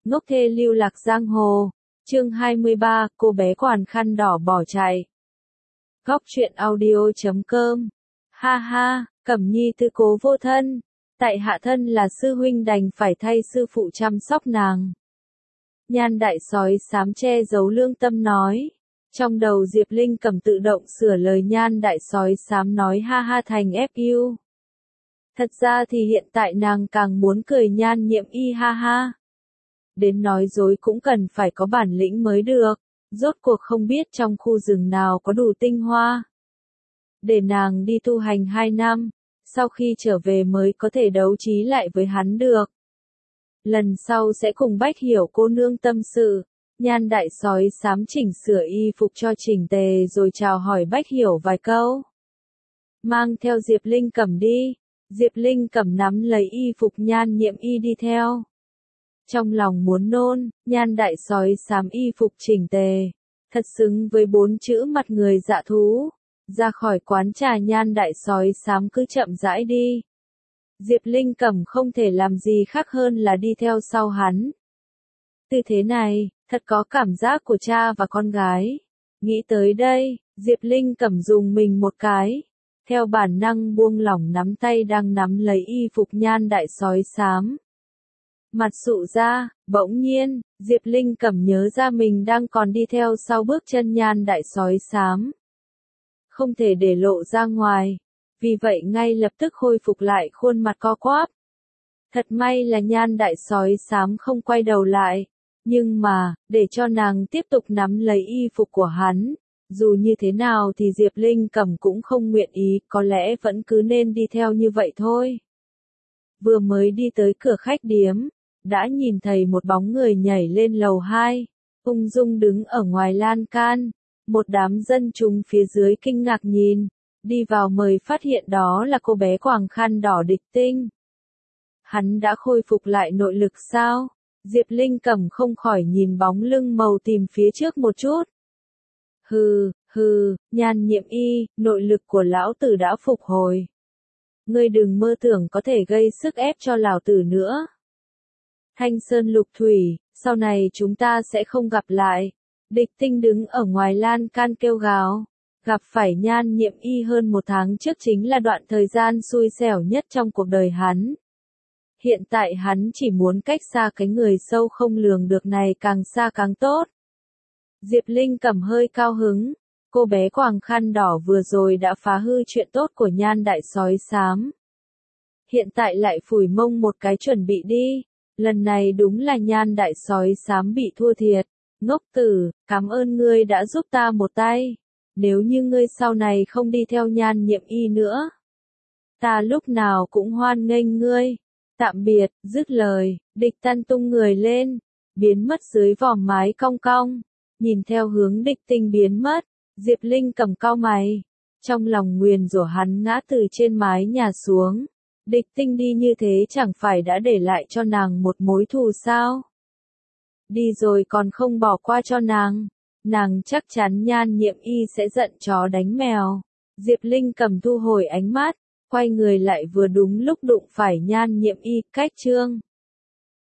Ngốc thê lưu lạc giang hồ. Chương 23, cô bé quàng khăn đỏ bỏ chạy. Góc truyện audio.com. Ha ha, Cẩm Nhi tư cố vô thân. Tại hạ thân là sư huynh đành phải thay sư phụ chăm sóc nàng. Nhan đại sói xám che giấu lương tâm nói. Trong đầu Diệp Linh Cẩm tự động sửa lời nhan đại sói xám nói ha ha thành FU. Thật ra thì hiện tại nàng càng muốn cười nhan nhiệm y ha ha. Đến nói dối cũng cần phải có bản lĩnh mới được, rốt cuộc không biết trong khu rừng nào có đủ tinh hoa. Để nàng đi tu hành 2 năm, sau khi trở về mới có thể đấu trí lại với hắn được. Lần sau sẽ cùng Bách Hiểu cô nương tâm sự. Nhan đại sói xám chỉnh sửa y phục cho chỉnh tề rồi chào hỏi Bách Hiểu vài câu. Mang theo Diệp Linh Cẩm đi. Diệp Linh Cẩm nắm lấy y phục nhan nhiệm y đi theo. Trong lòng muốn nôn, nhan đại sói xám y phục chỉnh tề. Thật xứng với 4 chữ mặt người dạ thú. Ra khỏi quán trà nhan đại sói xám cứ chậm rãi đi. Diệp Linh Cẩm không thể làm gì khác hơn là đi theo sau hắn. Tư thế này, thật có cảm giác của cha và con gái. Nghĩ tới đây, Diệp Linh Cẩm dùng mình một cái. Theo bản năng buông lỏng nắm tay đang nắm lấy y phục nhan đại sói xám. Mặt sụ ra, bỗng nhiên, Diệp Linh Cẩm nhớ ra mình đang còn đi theo sau bước chân nhan đại sói xám. Không thể để lộ ra ngoài, vì vậy ngay lập tức khôi phục lại khuôn mặt co quắp. Thật may là nhan đại sói xám không quay đầu lại, nhưng mà, để cho nàng tiếp tục nắm lấy y phục của hắn, dù như thế nào thì Diệp Linh Cẩm cũng không nguyện ý, có lẽ vẫn cứ nên đi theo như vậy thôi. Vừa mới đi tới cửa khách điếm, đã nhìn thấy một bóng người nhảy lên lầu 2, ung dung đứng ở ngoài lan can, một đám dân chúng phía dưới kinh ngạc nhìn, đi vào mới phát hiện đó là cô bé quàng khăn đỏ Địch Tinh. Hắn đã khôi phục lại nội lực sao? Diệp Linh Cẩm không khỏi nhìn bóng lưng màu tím phía trước một chút. Hừ, nhan nhiệm y, nội lực của lão tử đã phục hồi. Ngươi đừng mơ tưởng có thể gây sức ép cho lão tử nữa. Thanh Sơn Lục Thủy, sau này chúng ta sẽ không gặp lại. Địch Tinh đứng ở ngoài lan can kêu gào. Gặp phải nhan nhiệm y hơn 1 tháng trước chính là đoạn thời gian xui xẻo nhất trong cuộc đời hắn. Hiện tại hắn chỉ muốn cách xa cái người sâu không lường được này càng xa càng tốt. Diệp Linh Cẩm hơi cao hứng. Cô bé quàng khăn đỏ vừa rồi đã phá hư chuyện tốt của nhan đại sói xám. Hiện tại lại phủi mông một cái chuẩn bị đi. Lần này đúng là nhan đại sói xám bị thua thiệt. Ngốc tử, cảm ơn ngươi đã giúp ta một tay. Nếu như ngươi sau này không đi theo nhan nhiệm y nữa, ta lúc nào cũng hoan nghênh ngươi. Tạm biệt, dứt lời, Địch Tan tung người lên, biến mất dưới vòm mái cong cong. Nhìn theo hướng Địch Tinh biến mất, Diệp Linh Cẩm cau mày. Trong lòng nguyền rủa hắn ngã từ trên mái nhà xuống. Địch Tinh đi như thế chẳng phải đã để lại cho nàng một mối thù sao? Đi rồi còn không bỏ qua cho nàng. Nàng chắc chắn nhan nhiệm y sẽ giận chó đánh mèo. Diệp Linh Cẩm thu hồi ánh mắt, quay người lại vừa đúng lúc đụng phải nhan nhiệm y, cách chương.